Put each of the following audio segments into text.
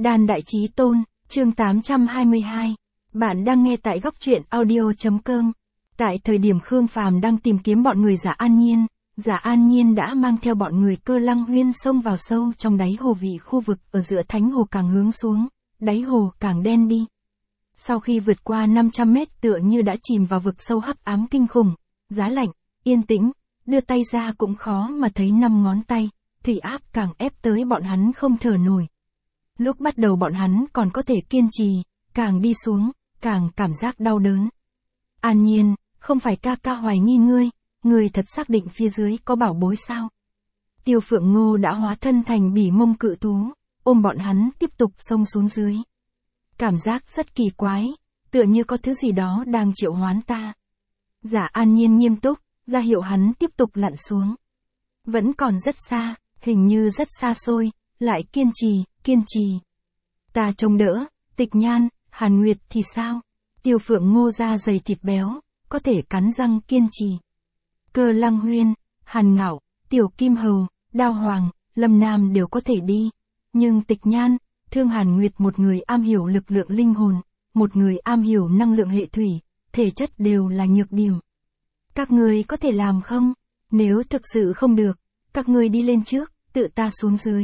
Đan Đại Chí Tôn, chương 822. Bạn đang nghe tại góc truyện audio.com. Tại thời điểm Khương Phàm đang tìm kiếm bọn người Giả An Nhiên đã mang theo bọn người Cơ Lăng Huyên xông vào sâu trong đáy hồ vị khu vực ở giữa thánh hồ càng hướng xuống, đáy hồ càng đen đi. Sau khi vượt qua 500 mét tựa như đã chìm vào vực sâu hắc ám kinh khủng, giá lạnh, yên tĩnh, đưa tay ra cũng khó mà thấy 5 ngón tay, thủy áp càng ép tới bọn hắn không thở nổi. Lúc bắt đầu bọn hắn còn có thể kiên trì, càng đi xuống, càng cảm giác đau đớn. An Nhiên, không phải ca ca hoài nghi ngươi thật xác định phía dưới có bảo bối sao? Tiêu Phượng Ngô đã hóa thân thành bỉ mông cự thú, ôm bọn hắn tiếp tục xông xuống dưới. Cảm giác rất kỳ quái, tựa như có thứ gì đó đang triệu hoán ta. Giả An Nhiên nghiêm túc, ra hiệu hắn tiếp tục lặn xuống. Vẫn còn rất xa, hình như rất xa xôi, lại kiên trì. Ta trông đỡ, Tịch Nhan, Hàn Nguyệt thì sao? Tiêu Phượng Ngô da dày thịt béo, có thể cắn răng kiên trì. Cơ Lăng Huyên, Hàn Ngạo, Tiểu Kim Hầu, Đao Hoàng, Lâm Nam đều có thể đi. Nhưng Tịch Nhan, Thương Hàn Nguyệt một người am hiểu lực lượng linh hồn, một người am hiểu năng lượng hệ thủy, thể chất đều là nhược điểm. Các ngươi có thể làm không? Nếu thực sự không được, các ngươi đi lên trước, tự ta xuống dưới.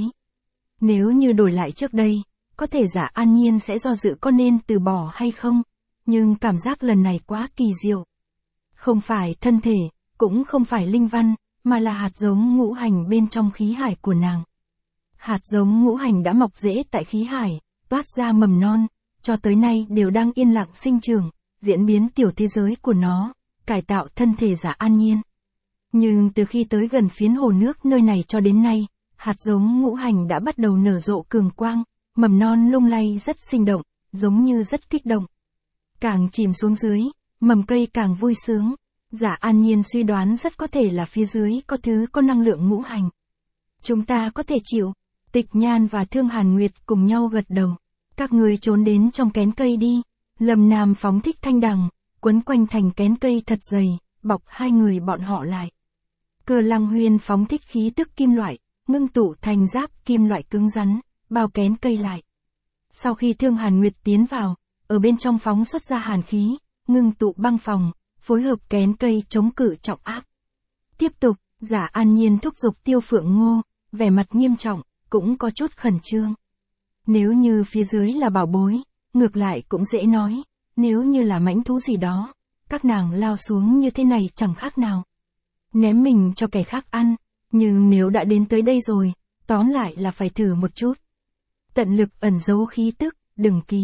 Nếu như đổi lại trước đây, có thể Giả An Nhiên sẽ do dự có nên từ bỏ hay không, nhưng cảm giác lần này quá kỳ diệu. Không phải thân thể, cũng không phải linh văn, mà là hạt giống ngũ hành bên trong khí hải của nàng. Hạt giống ngũ hành đã mọc rễ tại khí hải, toát ra mầm non, cho tới nay đều đang yên lặng sinh trưởng, diễn biến tiểu thế giới của nó, cải tạo thân thể Giả An Nhiên. Nhưng từ khi tới gần phiến hồ nước nơi này cho đến nay, hạt giống ngũ hành đã bắt đầu nở rộ cường quang, mầm non lung lay rất sinh động, giống như rất kích động. Càng chìm xuống dưới, mầm cây càng vui sướng. Giả An Nhiên suy đoán rất có thể là phía dưới có thứ có năng lượng ngũ hành. Chúng ta có thể chịu. Tịch Nhan và Thương Hàn Nguyệt cùng nhau gật đầu. Các người trốn đến trong kén cây đi. Lâm Nam phóng thích thanh đằng, quấn quanh thành kén cây thật dày, bọc hai người bọn họ lại. Cơ Lăng Huyên phóng thích khí tức kim loại, ngưng tụ thành giáp kim loại cứng rắn, bao kén cây lại. Sau khi Thương Hàn Nguyệt tiến vào, ở bên trong phóng xuất ra hàn khí, ngưng tụ băng phòng, phối hợp kén cây chống cự trọng áp. Tiếp tục, Giả An Nhiên thúc giục Tiêu Phượng Ngô, vẻ mặt nghiêm trọng, cũng có chút khẩn trương. Nếu như phía dưới là bảo bối, ngược lại cũng dễ nói, nếu như là mãnh thú gì đó, các nàng lao xuống như thế này chẳng khác nào ném mình cho kẻ khác ăn, nhưng nếu đã đến tới đây rồi, tóm lại là phải thử một chút. Tận lực ẩn giấu khí tức, đừng ký.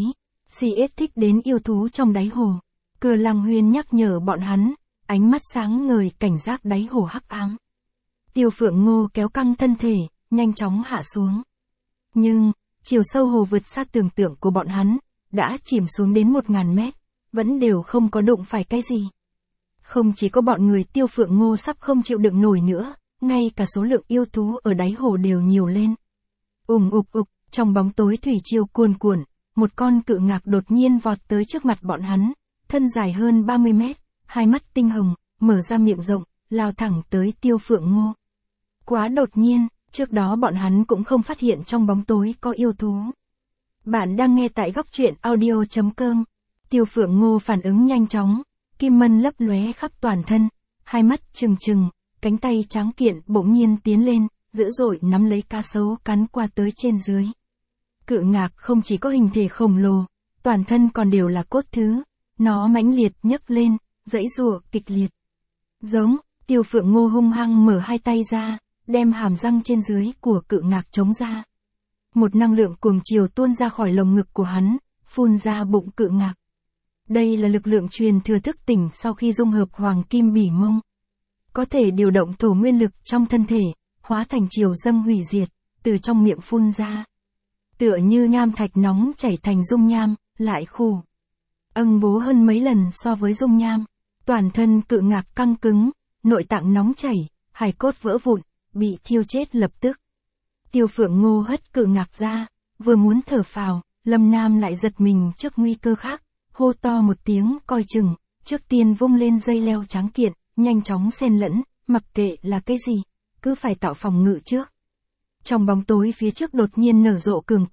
CS thích đến yêu thú trong đáy hồ. Cơ Lăng Huyên nhắc nhở bọn hắn, ánh mắt sáng ngời cảnh giác đáy hồ hắc ám. Tiêu Phượng Ngô kéo căng thân thể, nhanh chóng hạ xuống. Nhưng, chiều sâu hồ vượt xa tưởng tượng của bọn hắn, đã chìm xuống đến 1000 mét, vẫn đều không có đụng phải cái gì. Không chỉ có bọn người Tiêu Phượng Ngô sắp không chịu đựng nổi nữa, ngay cả số lượng yêu thú ở đáy hồ đều nhiều lên. Ục, trong bóng tối thủy triều cuồn cuộn, một con cự ngạc đột nhiên vọt tới trước mặt bọn hắn, thân dài hơn 30 mét, hai mắt tinh hồng, mở ra miệng rộng, lao thẳng tới Tiêu Phượng Ngô. Quá đột nhiên, trước đó bọn hắn cũng không phát hiện trong bóng tối có yêu thú. Bạn đang nghe tại góc truyện audio.com. Tiêu Phượng Ngô phản ứng nhanh chóng, kim mân lấp lóe khắp toàn thân, hai mắt trừng, cánh tay tráng kiện bỗng nhiên tiến lên, dữ dội nắm lấy cá sấu cắn qua tới trên dưới. Cự ngạc không chỉ có hình thể khổng lồ, toàn thân còn đều là cốt thứ, nó mãnh liệt nhấc lên, giãy giụa kịch liệt. Giống, Tiêu Phượng Ngô hung hăng mở hai tay ra, đem hàm răng trên dưới của cự ngạc chống ra. Một năng lượng cuồng chiều tuôn ra khỏi lồng ngực của hắn, phun ra bụng cự ngạc. Đây là lực lượng truyền thừa thức tỉnh sau khi dung hợp hoàng kim bỉ mông. Có thể điều động thổ nguyên lực trong thân thể, hóa thành chiều dâng hủy diệt, từ trong miệng phun ra. Tựa như nham thạch nóng chảy thành dung nham, lại khù. Bố hơn mấy lần so với dung nham. Toàn thân cự ngạc căng cứng, nội tạng nóng chảy, hài cốt vỡ vụn, bị thiêu chết lập tức. Tiêu Phượng Ngô hất cự ngạc ra, vừa muốn thở phào, Lâm Nam lại giật mình trước nguy cơ khác, hô to một tiếng coi chừng, trước tiên vung lên dây leo trắng kiện, nhanh chóng xen lẫn, mặc kệ là cái gì, cứ phải tạo phòng ngự trước. Trong bóng tối phía trước đột nhiên nở rộ cường quang,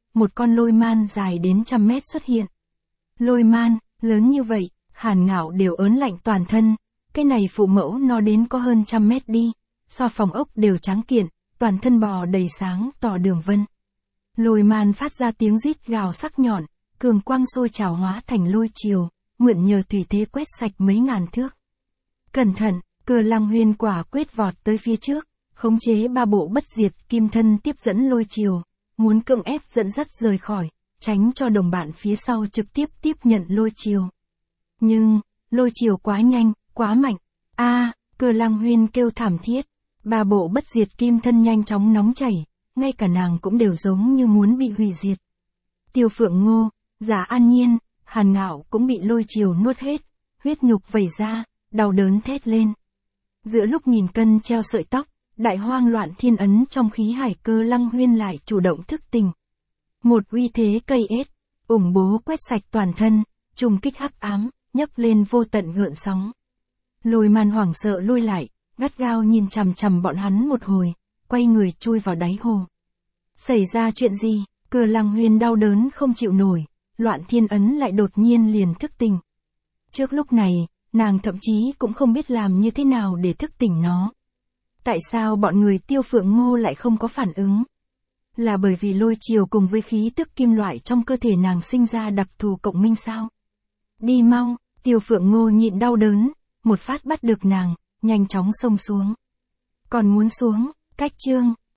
một con lôi man dài đến trăm mét xuất hiện. Lôi man, lớn như vậy, Hàn Ngạo đều ớn lạnh toàn thân, cái này phụ mẫu nó đến có hơn 100 mét đi, so phòng ốc đều trắng kiện, toàn thân bò đầy sáng tỏ đường vân. Lôi man phát ra tiếng rít gào sắc nhọn, cường quang sôi trào hóa thành lôi triều, mượn nhờ thủy thế quét sạch mấy ngàn thước. Cẩn thận, Cơ Lăng Huyên quả quyết vọt tới phía trước, khống chế ba bộ bất diệt kim thân tiếp dẫn lôi triều, muốn cưỡng ép dẫn dắt rời khỏi, tránh cho đồng bạn phía sau trực tiếp tiếp nhận lôi triều. Nhưng, lôi triều quá nhanh, quá mạnh. Cơ Lăng Huyên kêu thảm thiết, ba bộ bất diệt kim thân nhanh chóng nóng chảy, ngay cả nàng cũng đều giống như muốn bị hủy diệt. Tiêu Phượng Ngô, Giả An Nhiên, Hàn Ngạo cũng bị lôi triều nuốt hết, huyết nhục vẩy ra, đau đớn thét lên. Giữa lúc nghìn cân treo sợi tóc, đại hoang loạn thiên ấn trong khí hải Cơ Lăng Huyên lại chủ động thức tỉnh. Một uy thế cây ết, ủng bố quét sạch toàn thân, trùng kích hắc ám, nhấc lên vô tận gợn sóng. Lôi man hoảng sợ lui lại, gắt gao nhìn chằm chằm bọn hắn một hồi, quay người chui vào đáy hồ. Xảy ra chuyện gì? Cơ Lăng Huyên đau đớn không chịu nổi, loạn thiên ấn lại đột nhiên liền thức tỉnh. Trước lúc này, nàng thậm chí cũng không biết làm như thế nào để thức tỉnh nó. Tại sao bọn người Tiêu Phượng Ngô lại không có phản ứng? Là bởi vì lôi triều cùng với khí tức kim loại trong cơ thể nàng sinh ra đặc thù cộng minh sao? Đi mau, Tiêu Phượng Ngô nhịn đau đớn, một phát bắt được nàng, nhanh chóng xông xuống. Còn muốn xuống, cách chương.